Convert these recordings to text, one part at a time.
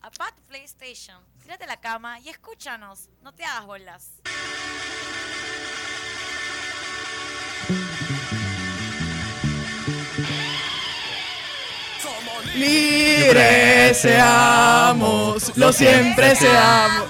Apaga tu PlayStation, tírate a la cama y escúchanos. No te hagas bolas. Libres seamos, lo siempre seamos.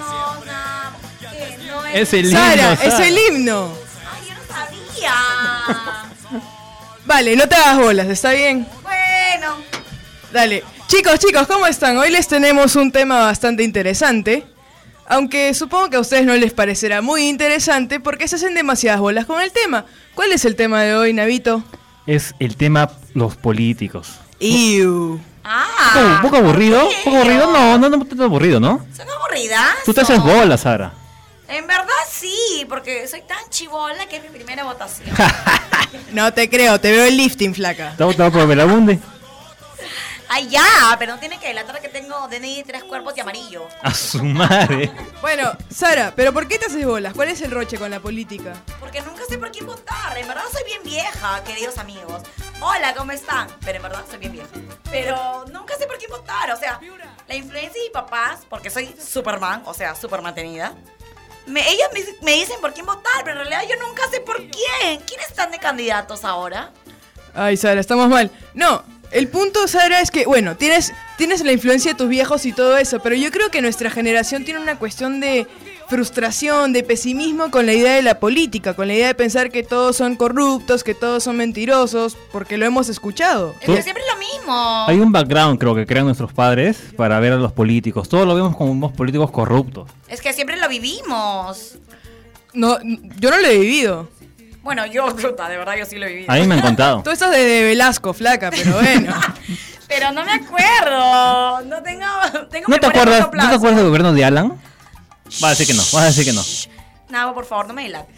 Es el himno. Sara, es el himno. Ay, yo no sabía. Vale, no te hagas bolas, ¿está bien? Bueno. Dale. Chicos, ¿cómo están? Hoy les tenemos un tema bastante interesante. Aunque supongo que a ustedes no les parecerá muy interesante porque se hacen demasiadas bolas con el tema. ¿Cuál es el tema de hoy, Navito? Es el tema los políticos. Iu. Ah. ¿Un poco aburrido? ¿Un poco aburrido? No tan aburrido, ¿no? ¿Son aburridas? Tú te haces bola, Sara. En verdad sí, porque soy tan chibola que es mi primera votación. No te creo, te veo el lifting, flaca. ¿Te has votado por Belabunde? Ay, ya, pero no tiene que delatar que tengo DNI 3 cuerpos y amarillo. A su madre. Bueno, Sara, ¿pero por qué te haces bolas? ¿Cuál es el roche con la política? Porque nunca sé por quién votar. En verdad soy bien vieja, queridos amigos. Hola, ¿cómo están? Pero en verdad soy bien vieja. Pero nunca sé por quién votar. O sea, la influencia de mis papás, porque soy Superman, o sea, super mantenida. Ellos me dicen por quién votar, pero en realidad yo nunca sé por quién. ¿Quiénes están de candidatos ahora? Ay, Sara, estamos mal. No, el punto, Sara, es que, bueno, tienes la influencia de tus viejos y todo eso, pero yo creo que nuestra generación tiene una cuestión de frustración, de pesimismo con la idea de la política, con la idea de pensar que todos son corruptos, que todos son mentirosos, porque lo hemos escuchado. Es que siempre es lo mismo. Hay un background, creo, que crean nuestros padres para ver a los políticos. Todos lo vemos como unos políticos corruptos. Es que siempre lo vivimos. No, yo no lo he vivido. Bueno, yo, puta, de verdad yo sí lo he vivido. A mí me han contado. Tú estás de Velasco, flaca, pero bueno. Pero no me acuerdo. No tengo ¿No te memoria a corto acuerdas plazo. del gobierno de Alan? Vas a decir que no. Nabo, por favor, no me dilates.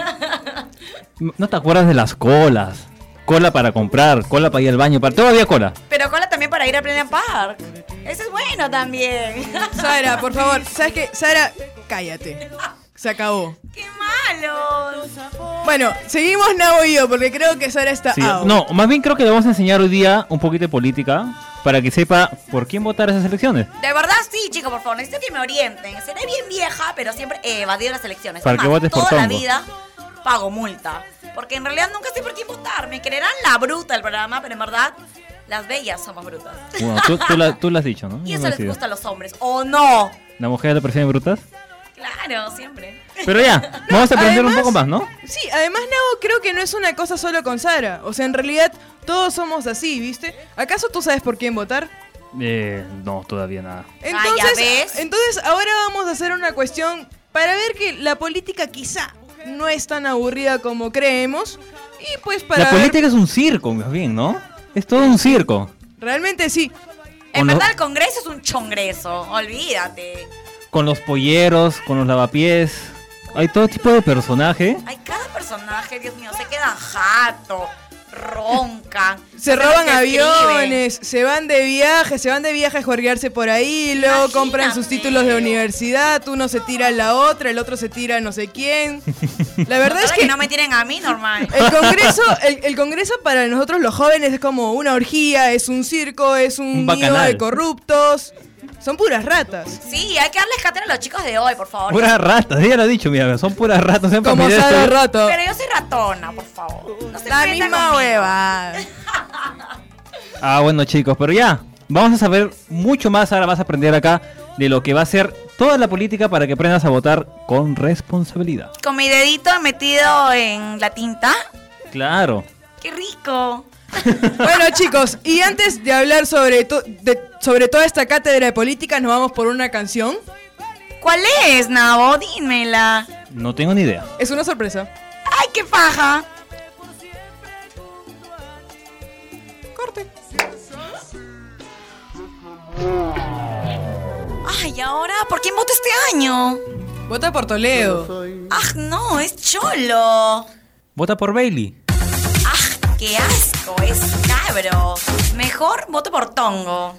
¿No te acuerdas de las colas? Cola para comprar, cola para ir al baño, todavía cola. Pero cola también para ir a Plena Park. Ese es bueno también. Sara, por favor, ¿sabes qué? Sara, cállate. Se acabó. ¡Qué malo! Bueno, seguimos Nabo y yo, porque creo que Sara está Sí, out. no, más bien creo que le vamos a enseñar hoy día un poquito de política para que sepa por quién votar esas elecciones. De verdad sí, chicos, por favor, necesito que me orienten. Seré bien vieja, pero siempre he evadido las elecciones. Para que Además, votes por toda la tongo. vida pago multa. Porque en realidad nunca sé por quién votar. Me creerán la bruta del programa, pero en verdad las bellas somos brutas. Bueno, tú lo has dicho, ¿no? Y Yo eso me les decido. gusta a los hombres, ¿o no? ¿La mujer le prefieren brutas? Claro, siempre. Pero ya, vamos a aprender un poco más, ¿no? Sí, además Nabo creo que no es una cosa solo con Sara. O sea, en realidad todos somos así, ¿viste? ¿Acaso tú sabes por quién votar? No, todavía nada. Entonces, ¿ves? entonces ahora vamos a hacer una cuestión para ver que la política quizá no es tan aburrida como creemos. Y pues para La ver- política es un circo, más bien, ¿no? Es todo un circo. Realmente sí. En ¿O no? verdad el Congreso es un chongreso, olvídate. Con los polleros, con los lavapiés. Hay todo tipo de personaje. Hay cada personaje, Dios mío, se quedan jato, roncan. Se no roban saben qué escriben. aviones, se van de viaje a juerguearse por ahí, luego Imagínate. compran sus títulos de universidad, uno se tira a la otra, el otro se tira a no sé quién. La verdad es Ojalá que no me tiren a mí, normal. el Congreso para nosotros los jóvenes es como una orgía, es un circo, es un nido bacanal. de corruptos. Son puras ratas. Sí, hay que darles cátedra a los chicos de hoy, por favor. Puras ratas, ella lo ha dicho, mira, son puras ratas. sean Como familiares, Sara pero- Rato. Pero yo soy ratona, por favor. No se La metan misma conmigo. hueva. Ah, bueno, chicos, pero ya, vamos a saber mucho más, ahora vas a aprender acá de lo que va a ser toda la política para que aprendas a votar con responsabilidad. Con mi dedito metido en la tinta. Claro. ¡Qué rico! Bueno, chicos, y antes de hablar sobre toda esta cátedra de política, nos vamos por una canción. ¿Cuál es, Nabo? Dímela. No tengo ni idea. Es una sorpresa. ¡Ay, qué paja! Corte. Ay, ¿ahora? ¿Por quién voto este año? Vota por Toledo. ¡Ah, no! ¡Es cholo! Vota por Bailey. ¡Ah, qué asco! ¡Es cabro! Mejor voto por Tongo.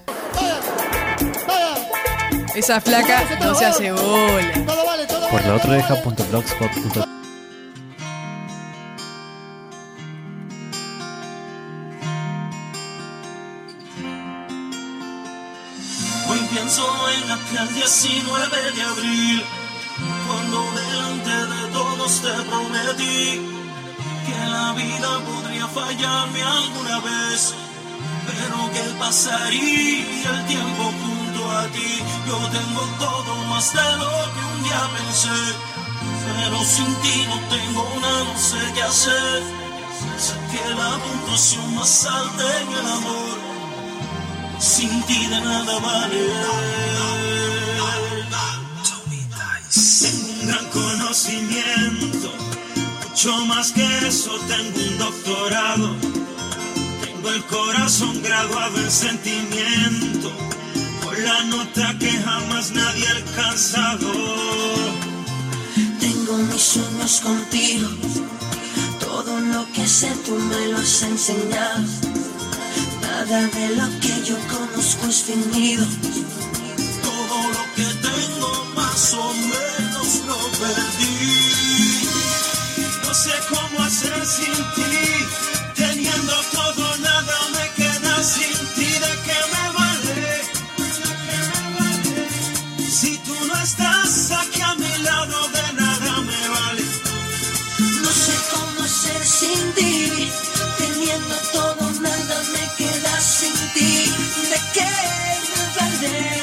Esa flaca no se hace bola. Por la otra deja.blogspot.com. When Pienso en aquel 19 de abril, cuando delante de todos te prometí que la vida podría fallarme alguna vez, pero que pasaría el tiempo junto a ti. Yo tengo todo más de lo que un día pensé, pero sin ti no tengo nada, no sé qué hacer. Sé que la puntuación más alta en el amor, sin ti de nada vale. Tengo un gran conocimiento, mucho más que eso, tengo un doctorado. Tengo el corazón graduado en sentimiento, con la nota que jamás nadie ha alcanzado. Tengo mis sueños contigo, todo lo que sé tú me lo has enseñado. Nada de lo que yo conozco es fingido. Todo lo que tengo más o menos lo perdí. No sé cómo hacer sin ti, teniendo todo nada me queda sin ti. ¿De qué me vale? Si tú no estás aquí a mi lado, de nada me vale. No sé cómo hacer sin ti, teniendo todo nada me queda sin ti. ¿De qué me vale?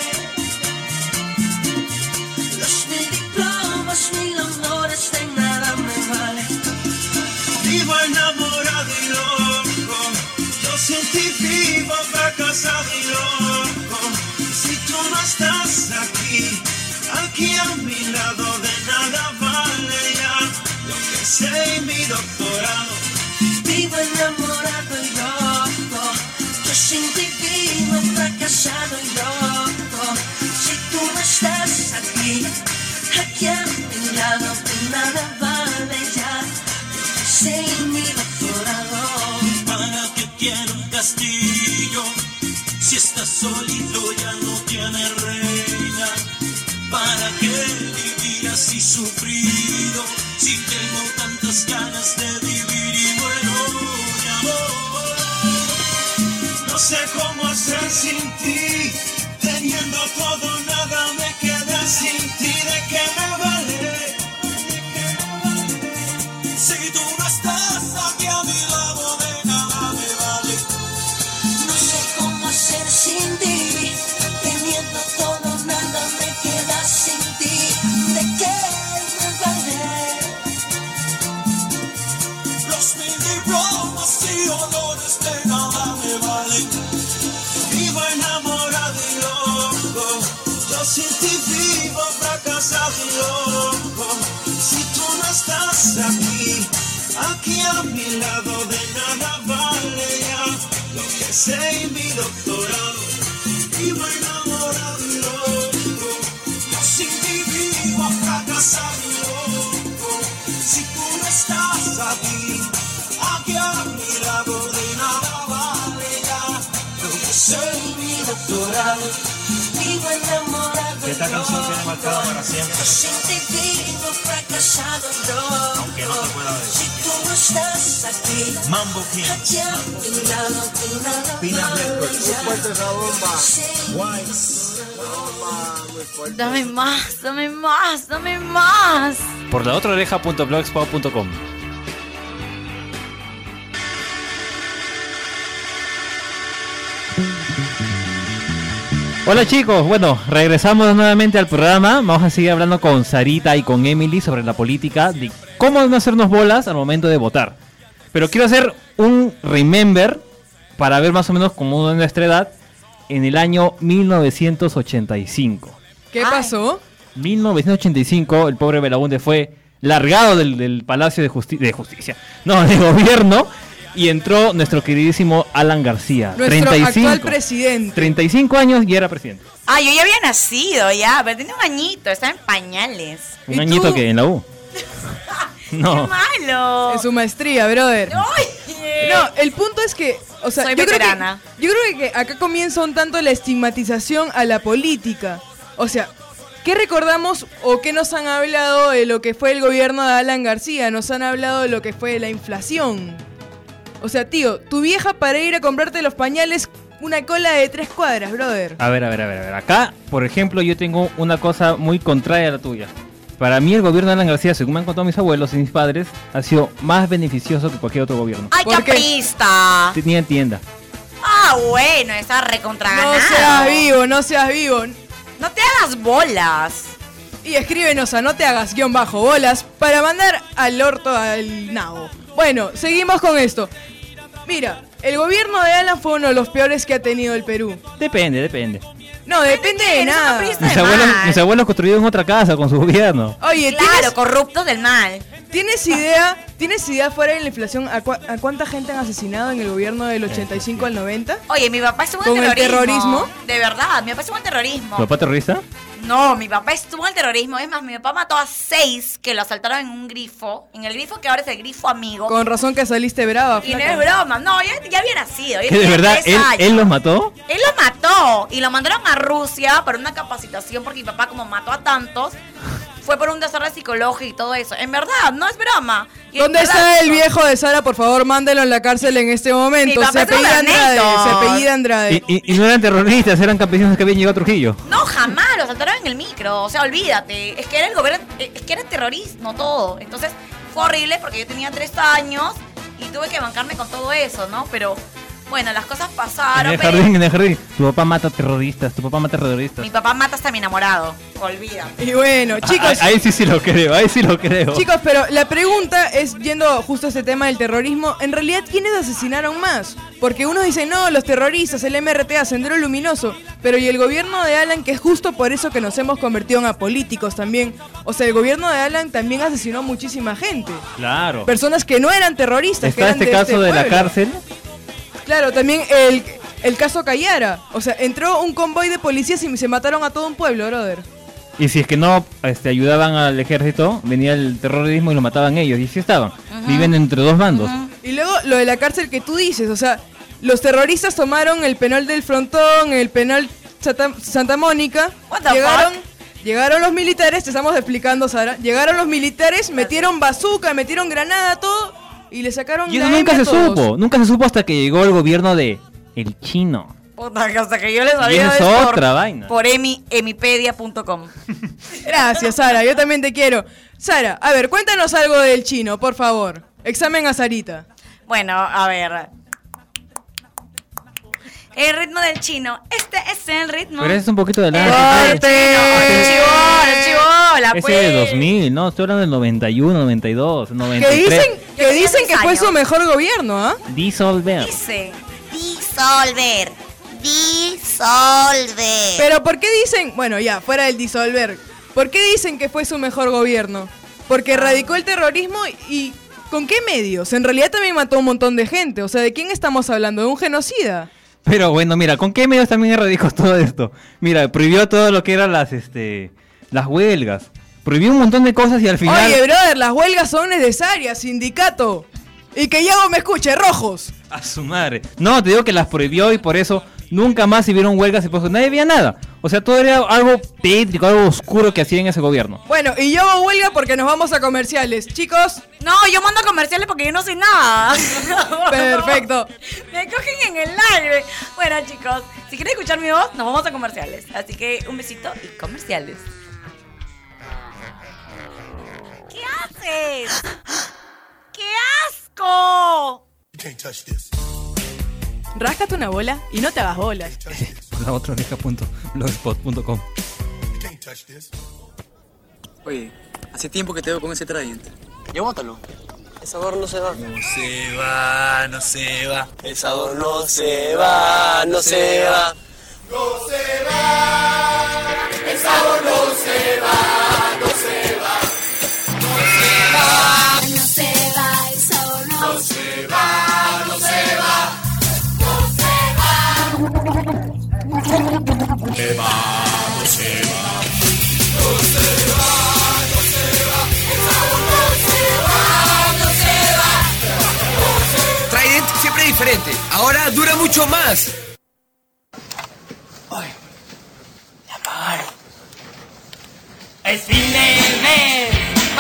Los 1000 diplomas, 1000 honores, de nada me vale. Vivo enamorado y loco, yo sin ti vivo fracasado y loco. Si tú no estás aquí a mi lado, de nada vale ya lo que sé y mi doctorado. Vivo enamorado y loco, yo sin ti vivo fracasado y loco. Si tú no estás aquí a mi lado, de nada vale ya lo que sé y mi doctorado. ¿Para qué quiero un castillo si estás solito ya no tiene reina? ¿Para qué vivir así sufrido si tengo tantas ganas de vivir y muero de amor? No sé cómo hacer sin ti, teniendo todo nada me queda sin ti. ¿De qué me vale? Si tú no estás aquí a mi lado, de nada me vale. No sé cómo hacer sin ti, teniendo todo nada me queda sin ti. ¿De qué me vale? Los 1000 diplomas y honores, de nada me vale. Vivo enamorado y loco, yo sin ti vivo fracasado y loco. Si tú no estás aquí a mi lado, de nada vale ya lo que sé y mi doctorado. Vivo enamorado y loco, yo sin ti vivo fracasado y loco. Si tú no estás aquí a mi lado, de nada vale ya lo que sé y mi doctorado. Vivo enamorado y Esta canción tiene marcada para siempre. yo sin ti vivo fracasado y loco. Aunque no te pueda ver. Si tú no estás aquí Mambo King. a mi lado, de nada Pina vale Records. ya Fuerte esa bomba. Sí. Wise. Bomba, muy fuerte. Dame más, dame más, dame más. Por la otra oreja.blogspot.com. Hola chicos, bueno, regresamos nuevamente al programa. Vamos a seguir hablando con Sarita y con Emily sobre la política, de cómo no hacernos bolas al momento de votar. Pero quiero hacer un remember para ver más o menos cómo es nuestra edad en el año 1985. ¿Qué Ay. pasó? 1985, el pobre Belaúnde fue largado del Palacio de Justicia, no, de Gobierno, y entró nuestro queridísimo Alan García. Nuestro actual presidente. 35 años y era presidente. Ah, yo ya había nacido ya, pero tenía un añito, estaba en pañales. Un ¿Y añito tú? que en la U. ¡Qué No. malo! En su maestría, brother. Oye. No, el punto es que, o sea, Soy yo creo veterana. que acá comienza un tanto la estigmatización a la política. O sea, ¿qué recordamos o qué nos han hablado de lo que fue el gobierno de Alan García? Nos han hablado de lo que fue la inflación. O sea, tío, tu vieja para ir a comprarte los pañales, una cola de 3 cuadras, brother. A ver. Acá, por ejemplo, yo tengo una cosa muy contraria a la tuya. Para mí el gobierno de Alan García, según me han contado mis abuelos y mis padres, ha sido más beneficioso que cualquier otro gobierno. ¡Ay, ¿Por qué? caprista! Tenía tienda. Ah, bueno, está recontra No ganado. seas vivo, no seas vivo. No te hagas bolas. Y escríbenos a no te hagas _bolas para mandar al orto al nabo. Bueno, seguimos con esto. Mira, el gobierno de Alan fue uno de los peores que ha tenido el Perú. Depende. No, depende de Eres una nada. caprista. Mis abuelos construyeron otra casa con su gobierno. Oye, Claro, corruptos del mal. ¿tienes idea fuera de la inflación a cuánta gente han asesinado en el gobierno del 85 al 90? Oye, mi papá estuvo ¿Con en el terrorismo? De verdad, mi papá estuvo en terrorismo. ¿Tu papá terrorista? No, mi papá estuvo en el terrorismo. Es más, mi papá mató a 6 que lo asaltaron en un grifo. En el grifo que ahora es el grifo amigo. Con razón que saliste brava, Y no flaca. es broma. No, ya había nacido. yo ¿Que de tenía verdad 3 años. él los mató? Él lo mató y lo mandaron a Rusia para una capacitación porque mi papá, como mató a tantos, fue por un desorden psicológico y todo eso. En verdad, no es broma. Y ¿Dónde en verdad, está el viejo de Sara? Por favor, mándelo en la cárcel en este momento. Mi papá Se es un apellida Andrade. granito. Se apellida Andrade. Y no eran terroristas, eran campesinos que habían llegado a Trujillo. No, jamás, lo asaltaron en el micro. O sea, olvídate. Es que era el gobierno, es que era terrorismo todo. Entonces, fue horrible porque yo tenía 3 años y tuve que bancarme con todo eso, ¿no? Pero, bueno, las cosas pasaron. En el jardín. Tu papá mata terroristas. Mi papá mata hasta a mi enamorado. Olvídate. Y bueno, chicos. Ahí sí lo creo. Chicos, pero la pregunta es, yendo justo a este tema del terrorismo, en realidad, ¿quiénes asesinaron más? Porque unos dicen, no, los terroristas, el MRTA, Sendero Luminoso, pero y el gobierno de Alan, que es justo por eso que nos hemos convertido en apolíticos también. O sea, el gobierno de Alan también asesinó muchísima gente. Claro. Personas que no eran terroristas. que Está eran este caso de la pueblo. cárcel. Claro, también el caso Cayara. O sea, entró un convoy de policías y se mataron a todo un pueblo, brother. Y si es que no ayudaban al ejército, venía el terrorismo y lo mataban ellos. Y sí estaban. Viven entre dos bandos. Y luego lo de la cárcel que tú dices, o sea, los terroristas tomaron el penal del Frontón, el penal Santa Mónica. What the Llegaron los militares, te estamos explicando, Sara. Llegaron los militares, metieron bazooka, metieron granada, todo, y le sacaron Y eso la nunca M a se todos. supo. Nunca se supo hasta que llegó el gobierno de el chino. Puta, que hasta que yo les Y sabía es otra vaina. por emipedia.com. Gracias, Sara, yo también te quiero. Sara, a ver, cuéntanos algo del chino, por favor. Examen a Sarita. Bueno, a ver. El ritmo del chino. Este es el ritmo. Pero ese es un poquito de El la... ritmo del chino. El chivola, Ese pues. es de 2000, no, estoy hablando del 91, 92, 93. Que dicen que fue años. su mejor gobierno, ¿ah? Disolver. Dice. Disolver. Pero ¿por qué dicen, bueno ya, fuera del disolver, ¿por qué dicen que fue su mejor gobierno? Porque erradicó el terrorismo y ¿con qué medios? En realidad también mató a un montón de gente, o sea, ¿de quién estamos hablando? ¿De un genocida? Pero bueno, mira, ¿con qué medios también erradicó todo esto? Mira, prohibió todo lo que eran las huelgas. Prohibió un montón de cosas y al final... Oye, brother, las huelgas son necesarias, sindicato. Y que Yago me escuche, rojos. A su madre. No, te digo que las prohibió y por eso nunca más se vieron huelgas y por eso nadie veía nada. O sea, todo era algo tétrico, algo oscuro que hacía en ese gobierno. Bueno, y yo hago huelga porque nos vamos a comerciales. Chicos, No, yo mando comerciales porque yo no sé nada. perfecto. Me cogen en el aire. Bueno, chicos, si quieren escuchar mi voz, nos vamos a comerciales. Así que un besito y comerciales. ¿Qué haces? ¡Qué asco! Ráscate una bola y no te hagas bolas. La otra blogspot.com. Oye, hace tiempo que te veo con ese Trident. Ya bótalo. El sabor no se va. No se va, no se va. El sabor no se va, no se va. No se va, el sabor no se va. Trident siempre diferente. Ahora dura mucho más. Es fin del mes,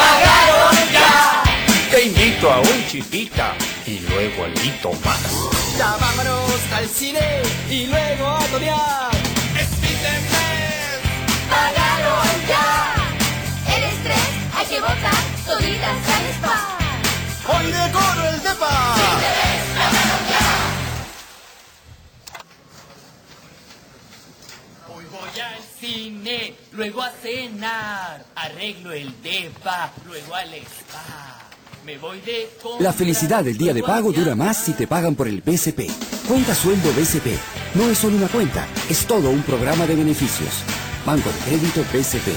pagaron ya. Te invito a un chipita y luego algo más. Ya vámonos al cine y luego a torear. Es fin de mes. Págalo ya. El estrés hay que botar, toditas al spa. Hoy decoro el depa. Fin de mes, págalo ya. Hoy voy al cine, luego a cenar, arreglo el depa, luego al spa. Me voy de compras, La felicidad del día de pago dura más si te pagan por el BCP. Cuenta sueldo BCP. No es solo una cuenta, es todo un programa de beneficios. Banco de Crédito BCP.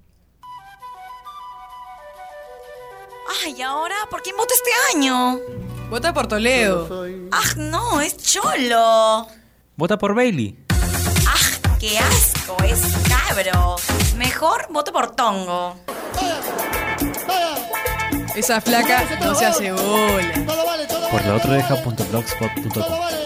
Ay, ¿ahora por quién voto este año? Vota por Toledo. Ah, no, es cholo. Vota por Bailey. Ah, qué asco, es cabro. Mejor voto por Tongo. Esa flaca no se hace bola. Por la otra deja.blogspot.com.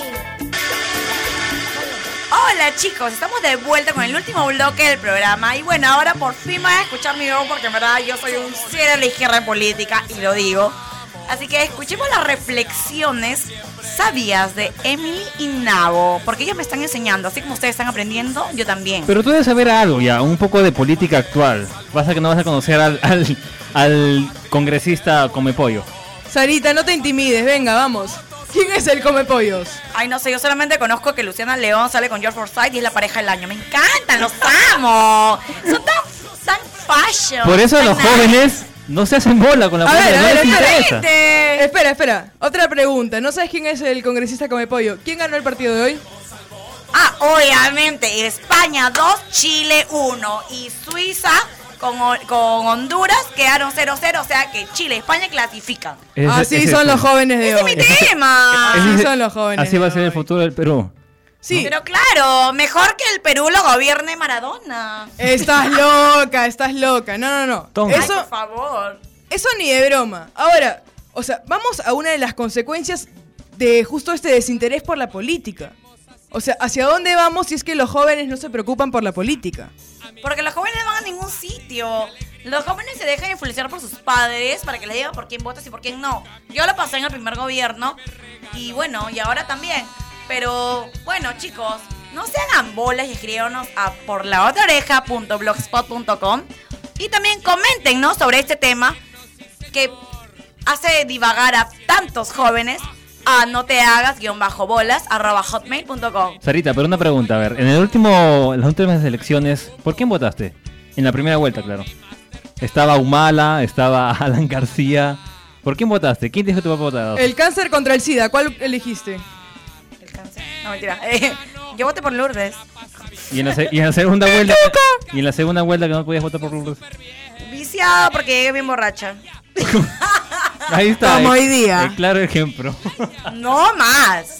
Hola chicos, estamos de vuelta con el último bloque del programa. Y bueno, ahora por fin van a escuchar mi voz porque en verdad yo soy un cero a la izquierda política y lo digo. Así que escuchemos las reflexiones sabias de Emily y Nabo, porque ellos me están enseñando, así como ustedes están aprendiendo, yo también. Pero tú debes saber algo ya, un poco de política actual. Pasa que no vas a conocer al congresista Come Pollo. Sarita, no te intimides, venga, vamos. ¿Quién es el come pollos? Ay, no sé, yo solamente conozco que Luciana León sale con George Forsyth y es la pareja del año. Me encantan, los amo. Son tan fashion. Por eso tan los nice. jóvenes no se hacen bola con la política, no les interesa. Espera. Otra pregunta. ¿No sabes quién es el congresista come pollo? ¿Quién ganó el partido de hoy? Ah, obviamente, España 2, Chile 1 y Suiza con Honduras quedaron 0-0, o sea que Chile y España clasifican. Así son los jóvenes de hoy. ¡Ese es mi tema! Así son los jóvenes. Así va a ser el futuro del Perú. Sí. Pero claro, mejor que el Perú lo gobierne Maradona. Estás loca. No. Tonga. Ay, por favor. Eso ni de broma. Ahora, o sea, vamos a una de las consecuencias de justo este desinterés por la política. O sea, ¿hacia dónde vamos si es que los jóvenes no se preocupan por la política? Porque los jóvenes no van a ningún sitio. Los jóvenes se dejan influenciar por sus padres para que les digan por quién votas y por quién no. Yo lo pasé en el primer gobierno y bueno, y ahora también. Pero bueno, chicos, no se hagan bolas y escríbanos a porlaotraoreja.blogspot.com y también coméntenos sobre este tema que hace divagar a tantos jóvenes a no te hagas _bolas@hotmail.com. Sarita, pero una pregunta, a ver, en las últimas elecciones, ¿por quién votaste? En la primera vuelta, claro. Estaba Humala, estaba Alan García. ¿Por quién votaste? ¿Quién dijo que te va a votar? El cáncer contra el SIDA, ¿cuál elegiste? El cáncer. No, mentira. Yo voté por Lourdes. Y en la segunda vuelta. Y en la segunda vuelta que no podías votar por Lourdes. Viciada porque llegué bien borracha. Ahí está. Como hoy día. El claro ejemplo. No más.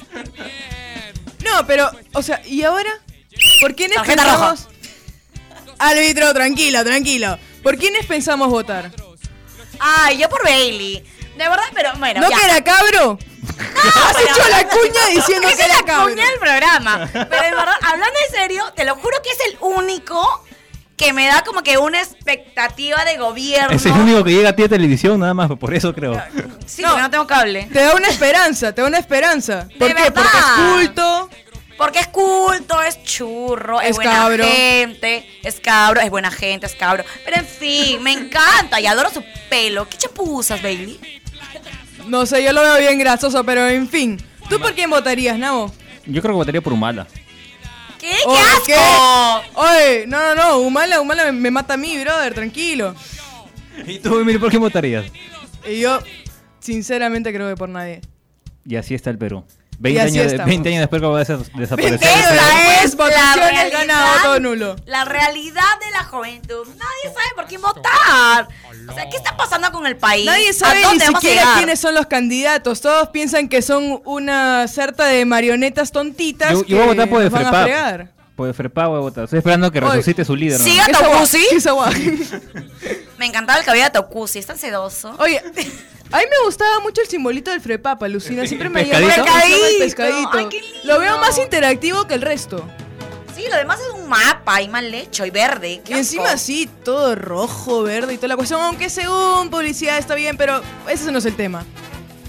No, pero, o sea, ¿y ahora? ¿Por quiénes Tarjeta pensamos? Árbitro, tranquilo. ¿Por quiénes pensamos votar? Ay, yo por Bailey. De verdad, pero bueno. ¿No ya. que era cabro? Has hecho la cuña diciendo que Esa era es la cabro. cuña del programa. Pero en verdad, hablando en serio, te lo juro que es el único que me da como que una expectativa de gobierno. Es el único que llega a ti a televisión, nada más, por eso creo. Sí, porque no tengo cable. Te da una esperanza. ¿Por qué? verdad. Porque es culto. Porque es culto, es churro, es buena cabro. gente, es cabro, es buena gente, es cabro. Pero en fin, me encanta y adoro su pelo. ¿Qué champú usas, Bailey? No sé, yo lo veo bien grasoso, pero en fin. ¿Tú por quién votarías, Nabo? Yo creo que votaría por Humala. ¿Qué? ¡Qué asco! Oye, no, Humala me mata a mí, brother, tranquilo. ¿Y tú, Emily, por quién votarías? Y yo, sinceramente, creo que por nadie. Y así está el Perú. Y así estamos. 20 años después que va a desaparecer. Esa es votaciones, gana voto nulo. La realidad de la juventud. Nadie sabe por quién votar. O sea, ¿qué está pasando con el país? Nadie ¿A sabe ni dónde vamos a siquiera llegar? quiénes son los candidatos. Todos piensan que son una sarta de marionetas tontitas Yo voy a votar por el nos van a FREPA. fregar. Por el FREPA voy a votar. Estoy esperando que resucite su líder. ¿no? Siga Esa gua- Tokusi. esa gua- Me encantaba el cabello de Tokusi, es tan sedoso. Oye, a mí me gustaba mucho el simbolito del Frepapa, Lucina. Siempre me ¿Pescadito? llamó la atención el pescadito. Ay, qué lindo. Lo veo más interactivo que el resto. Sí, lo demás es un mapa y mal hecho y verde. Qué Y encima asco. así, todo rojo, verde y toda la cuestión. Aunque según publicidad está bien, pero ese no es el tema.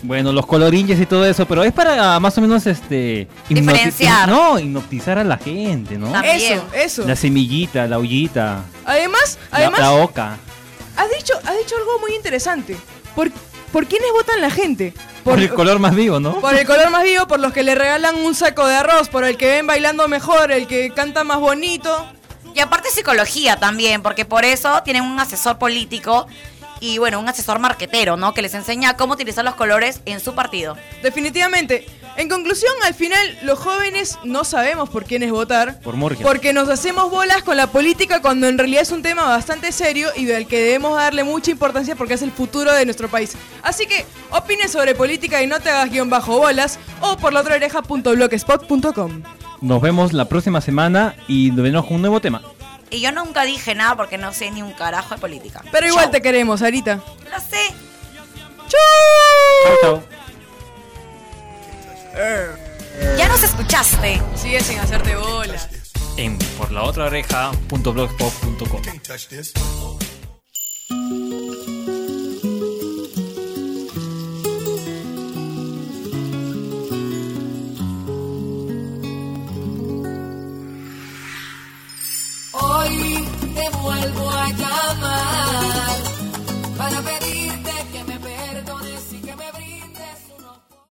Bueno, los colorinches y todo eso, pero es para más o menos diferenciar. Hipnotizar a la gente, ¿no? También. Eso. La semillita, la ollita. Además, la oca. has dicho algo muy interesante. ¿Por quiénes votan la gente? Por el color más vivo, ¿no? Por el color más vivo, por los que le regalan un saco de arroz, por el que ven bailando mejor, el que canta más bonito. Y aparte psicología también, porque por eso tienen un asesor político y bueno, un asesor marquetero, ¿no? Que les enseña cómo utilizar los colores en su partido. Definitivamente. En conclusión, al final, los jóvenes no sabemos por quiénes votar. Por Morgan. Porque nos hacemos bolas con la política cuando en realidad es un tema bastante serio y del que debemos darle mucha importancia porque es el futuro de nuestro país. Así que, opine sobre política y no te hagas _bolas o por laotraoreja.blogspot.com. Nos vemos la próxima semana y nos vemos con un nuevo tema. Y yo nunca dije nada porque no sé ni un carajo de política. Pero igual Chau. te queremos, Sarita. Lo sé. Chau, chau. Ya nos escuchaste. Sigue sin hacerte bolas. En porlaotraoreja.blogspot.com. Can't touch this.